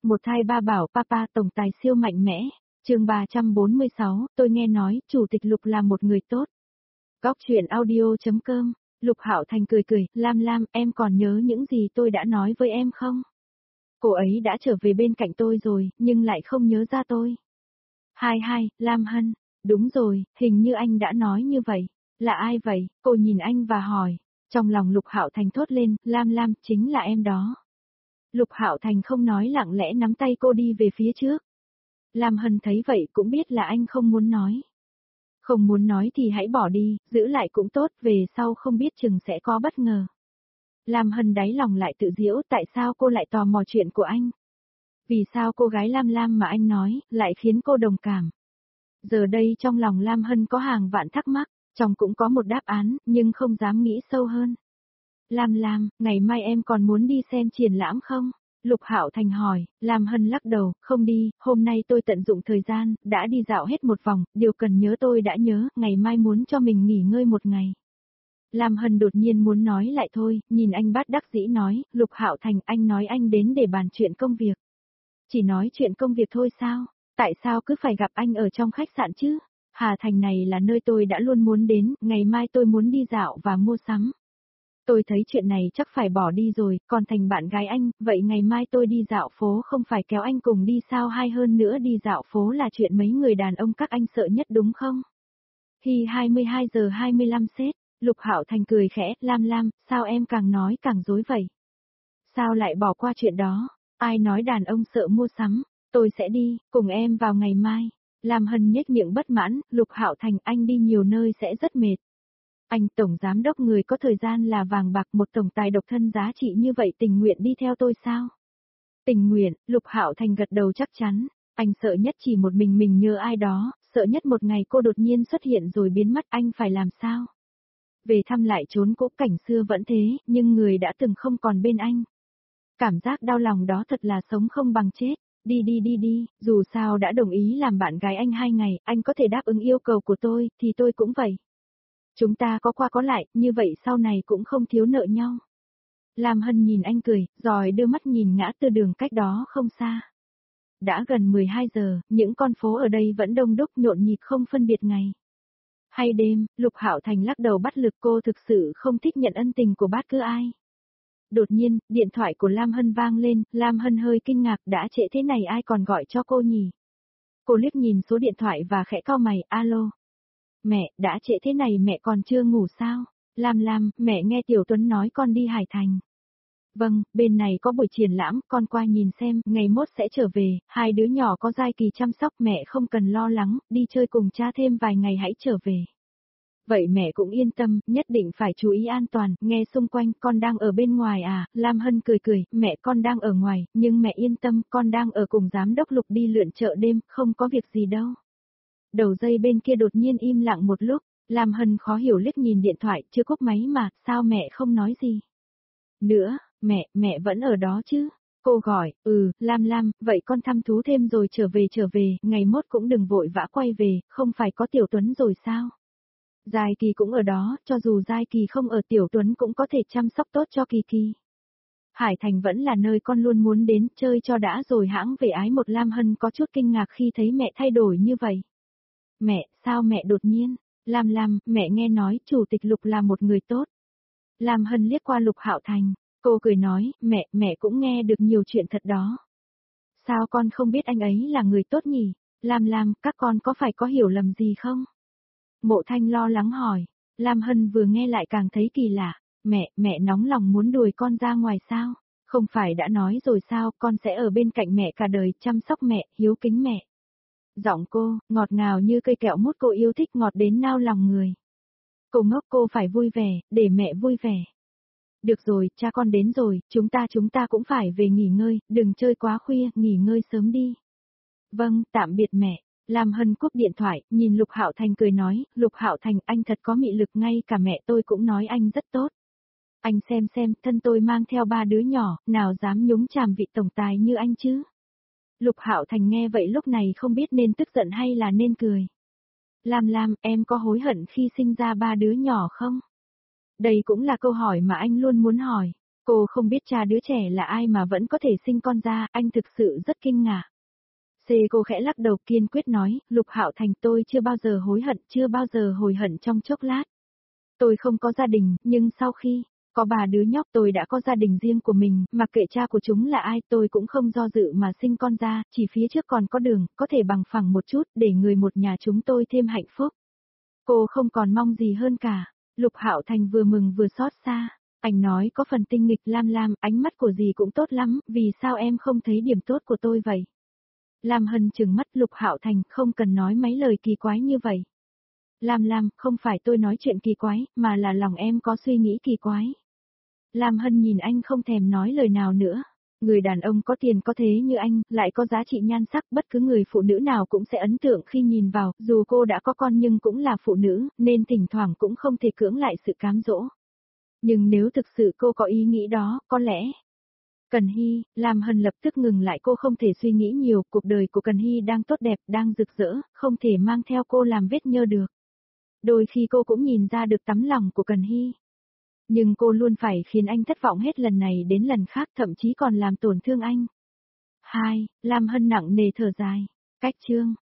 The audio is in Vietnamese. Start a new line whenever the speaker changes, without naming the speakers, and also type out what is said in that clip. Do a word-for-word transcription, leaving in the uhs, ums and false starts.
Một thai ba bảo papa tổng tài siêu mạnh mẽ. Chương ba trăm bốn mươi sáu, tôi nghe nói chủ tịch Lục là một người tốt. Góc truyện audio.com. Lục Hạo Thành cười cười, Lam Lam, em còn nhớ những gì tôi đã nói với em không? Cô ấy đã trở về bên cạnh tôi rồi, nhưng lại không nhớ ra tôi. Hai hai, Lam Hân, đúng rồi, hình như anh đã nói như vậy. Là ai vậy? Cô nhìn anh và hỏi. Trong lòng Lục Hạo Thành thốt lên, Lam Lam, chính là em đó. Lục Hạo Thành không nói, lặng lẽ nắm tay cô đi về phía trước. Lam Hân thấy vậy cũng biết là anh không muốn nói. Không muốn nói thì hãy bỏ đi, giữ lại cũng tốt, về sau không biết chừng sẽ có bất ngờ. Lam Hân đáy lòng lại tự giễu, tại sao cô lại tò mò chuyện của anh? Vì sao cô gái Lam Lam mà anh nói, lại khiến cô đồng cảm? Giờ đây trong lòng Lam Hân có hàng vạn thắc mắc, trong cũng có một đáp án, nhưng không dám nghĩ sâu hơn. Lam Lam, ngày mai em còn muốn đi xem triển lãm không? Lục Hạo Thành hỏi. Lam Hân lắc đầu, không đi, hôm nay tôi tận dụng thời gian, đã đi dạo hết một vòng, điều cần nhớ tôi đã nhớ, ngày mai muốn cho mình nghỉ ngơi một ngày. Lam Hân đột nhiên muốn nói lại thôi, nhìn anh bát đắc dĩ nói, Lục Hạo Thành, anh nói anh đến để bàn chuyện công việc. Chỉ nói chuyện công việc thôi sao? Tại sao cứ phải gặp anh ở trong khách sạn chứ? Hà Thành này là nơi tôi đã luôn muốn đến, ngày mai tôi muốn đi dạo và mua sắm. Tôi thấy chuyện này chắc phải bỏ đi rồi, còn Thành bạn gái anh, vậy ngày mai tôi đi dạo phố không phải kéo anh cùng đi sao, hay hơn nữa đi dạo phố là chuyện mấy người đàn ông các anh sợ nhất đúng không? Hi hai mươi hai giờ hai mươi lăm set, Lục Hạo Thành cười khẽ, Lam Lam, sao em càng nói càng dối vậy? Sao lại bỏ qua chuyện đó? Ai nói đàn ông sợ mua sắm? Tôi sẽ đi, cùng em vào ngày mai. Lam Hân nhếch miệng bất mãn, Lục Hạo Thành, anh đi nhiều nơi sẽ rất mệt. Anh tổng giám đốc người có thời gian là vàng bạc, một tổng tài độc thân giá trị như vậy tình nguyện đi theo tôi sao? Tình nguyện, Lục Hạo Thành gật đầu chắc chắn. Anh sợ nhất chỉ một mình mình nhớ ai đó, sợ nhất một ngày cô đột nhiên xuất hiện rồi biến mất, anh phải làm sao? Về thăm lại chốn cũ cảnh xưa vẫn thế, nhưng người đã từng không còn bên anh. Cảm giác đau lòng đó thật là sống không bằng chết. Đi đi đi đi, dù sao đã đồng ý làm bạn gái anh hai ngày, anh có thể đáp ứng yêu cầu của tôi, thì tôi cũng vậy. Chúng ta có qua có lại, như vậy sau này cũng không thiếu nợ nhau. Lam Hân nhìn anh cười, rồi đưa mắt nhìn ngã tư đường cách đó không xa. Đã gần mười hai giờ, những con phố ở đây vẫn đông đúc nhộn nhịp không phân biệt ngày hay đêm. Lục Hạo Thành lắc đầu bắt lực, cô thực sự không thích nhận ân tình của bất cứ ai. Đột nhiên, điện thoại của Lam Hân vang lên, Lam Hân hơi kinh ngạc, đã trễ thế này ai còn gọi cho cô nhỉ? Cô liếc nhìn số điện thoại và khẽ cau mày, alo. Mẹ, đã trễ thế này mẹ còn chưa ngủ sao? Lam Lam, mẹ nghe Tiểu Tuấn nói con đi Hải Thành. Vâng, bên này có buổi triển lãm, con qua nhìn xem, ngày mốt sẽ trở về, hai đứa nhỏ có Giai Kỳ chăm sóc, mẹ không cần lo lắng, đi chơi cùng cha thêm vài ngày hãy trở về. Vậy mẹ cũng yên tâm, nhất định phải chú ý an toàn, nghe xung quanh, con đang ở bên ngoài à? Lam Hân cười cười, mẹ con đang ở ngoài, nhưng mẹ yên tâm, con đang ở cùng giám đốc Lục đi lượn chợ đêm, không có việc gì đâu. Đầu dây bên kia đột nhiên im lặng một lúc, Lam Hân khó hiểu liếc nhìn điện thoại, chưa cúp máy mà, sao mẹ không nói gì? Nữa, mẹ, mẹ vẫn ở đó chứ? Cô gọi, ừ, Lam Lam, vậy con thăm thú thêm rồi trở về trở về, ngày mốt cũng đừng vội vã quay về, không phải có Tiểu Tuấn rồi sao? Giai Kỳ cũng ở đó, cho dù Giai Kỳ không ở Tiểu Tuấn cũng có thể chăm sóc tốt cho Kỳ Kỳ. Hải Thành vẫn là nơi con luôn muốn đến, chơi cho đã rồi hãng về ái một. Lam Hân có chút kinh ngạc khi thấy mẹ thay đổi như vậy. Mẹ, sao mẹ đột nhiên? Lam Lam, mẹ nghe nói Chủ tịch Lục là một người tốt. Lam Hân liếc qua Lục Hạo Thành, cô cười nói, mẹ, mẹ cũng nghe được nhiều chuyện thật đó. Sao con không biết anh ấy là người tốt nhỉ? Lam Lam, các con có phải có hiểu lầm gì không? Mộ Thanh lo lắng hỏi. Lam Hân vừa nghe lại càng thấy kỳ lạ. Mẹ, mẹ nóng lòng muốn đuổi con ra ngoài sao? Không phải đã nói rồi sao, con sẽ ở bên cạnh mẹ cả đời, chăm sóc mẹ, hiếu kính mẹ. Giọng cô, ngọt ngào như cây kẹo mút, cô yêu thích ngọt đến nao lòng người. Cô ngốc, cô phải vui vẻ, để mẹ vui vẻ. Được rồi, cha con đến rồi, chúng ta chúng ta cũng phải về nghỉ ngơi, đừng chơi quá khuya, nghỉ ngơi sớm đi. Vâng, tạm biệt mẹ. Lam Hân cúp điện thoại, nhìn Lục Hạo Thành cười nói, Lục Hạo Thành, anh thật có mị lực, ngay cả mẹ tôi cũng nói anh rất tốt. Anh xem xem, thân tôi mang theo ba đứa nhỏ, nào dám nhúng chàm vị tổng tài như anh chứ? Lục Hạo Thành nghe vậy lúc này không biết nên tức giận hay là nên cười. Lam Lam, em có hối hận khi sinh ra ba đứa nhỏ không? Đây cũng là câu hỏi mà anh luôn muốn hỏi. Cô không biết cha đứa trẻ là ai mà vẫn có thể sinh con ra, anh thực sự rất kinh ngạc. C cô khẽ lắc đầu kiên quyết nói, Lục Hạo Thành tôi chưa bao giờ hối hận, chưa bao giờ hối hận trong chốc lát. Tôi không có gia đình, nhưng sau khi có bà đứa nhóc tôi đã có gia đình riêng của mình, mặc kệ cha của chúng là ai tôi cũng không do dự mà sinh con ra, chỉ phía trước còn có đường, có thể bằng phẳng một chút để người một nhà chúng tôi thêm hạnh phúc. Cô không còn mong gì hơn cả. Lục Hạo Thành vừa mừng vừa xót xa. Anh nói có phần tinh nghịch. Lam Lam, ánh mắt của dì cũng tốt lắm, vì sao em không thấy điểm tốt của tôi vậy? Lam Hân trừng mắt. Lục Hạo Thành, không cần nói mấy lời kỳ quái như vậy. Lam Lam, không phải tôi nói chuyện kỳ quái, mà là lòng em có suy nghĩ kỳ quái. Lam Hân nhìn anh không thèm nói lời nào nữa. Người đàn ông có tiền có thế như anh, lại có giá trị nhan sắc, bất cứ người phụ nữ nào cũng sẽ ấn tượng khi nhìn vào, dù cô đã có con nhưng cũng là phụ nữ, nên thỉnh thoảng cũng không thể cưỡng lại sự cám dỗ. Nhưng nếu thực sự cô có ý nghĩ đó, có lẽ... Cần Hy, Lam Hân lập tức ngừng lại, cô không thể suy nghĩ nhiều, cuộc đời của Cần Hy đang tốt đẹp, đang rực rỡ, không thể mang theo cô làm vết nhơ được. Đôi khi cô cũng nhìn ra được tấm lòng của Cần Hy. Nhưng cô luôn phải khiến anh thất vọng hết lần này đến lần khác, thậm chí còn làm tổn thương anh. Hai, Lam Hân nặng nề thở dài. Cách chương